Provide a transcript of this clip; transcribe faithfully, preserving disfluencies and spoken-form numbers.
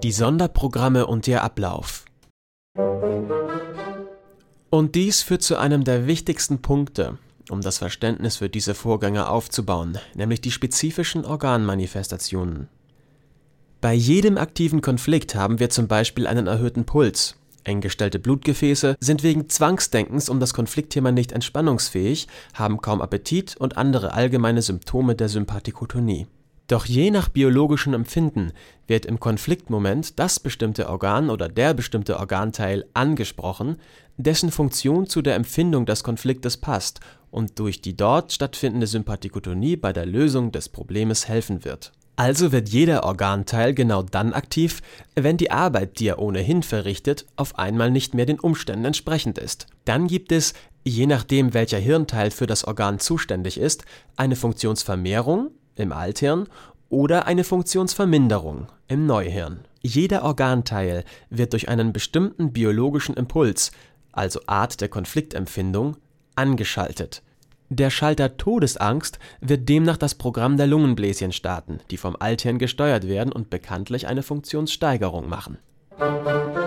Die Sonderprogramme und ihr Ablauf. Und dies führt zu einem der wichtigsten Punkte, um das Verständnis für diese Vorgänge aufzubauen, nämlich die spezifischen Organmanifestationen. Bei jedem aktiven Konflikt haben wir zum Beispiel einen erhöhten Puls. Eng gestellte Blutgefäße sind wegen Zwangsdenkens um das Konfliktthema nicht entspannungsfähig, haben kaum Appetit und andere allgemeine Symptome der Sympathikotonie. Doch je nach biologischem Empfinden wird im Konfliktmoment das bestimmte Organ oder der bestimmte Organteil angesprochen, dessen Funktion zu der Empfindung des Konfliktes passt und durch die dort stattfindende Sympathikotonie bei der Lösung des Problems helfen wird. Also wird jeder Organteil genau dann aktiv, wenn die Arbeit, die er ohnehin verrichtet, auf einmal nicht mehr den Umständen entsprechend ist. Dann gibt es, je nachdem welcher Hirnteil für das Organ zuständig ist, eine Funktionsvermehrung im Althirn oder eine Funktionsverminderung im Neuhirn. Jeder Organteil wird durch einen bestimmten biologischen Impuls, also Art der Konfliktempfindung, angeschaltet. Der Schalter Todesangst wird demnach das Programm der Lungenbläschen starten, die vom Althirn gesteuert werden und bekanntlich eine Funktionssteigerung machen.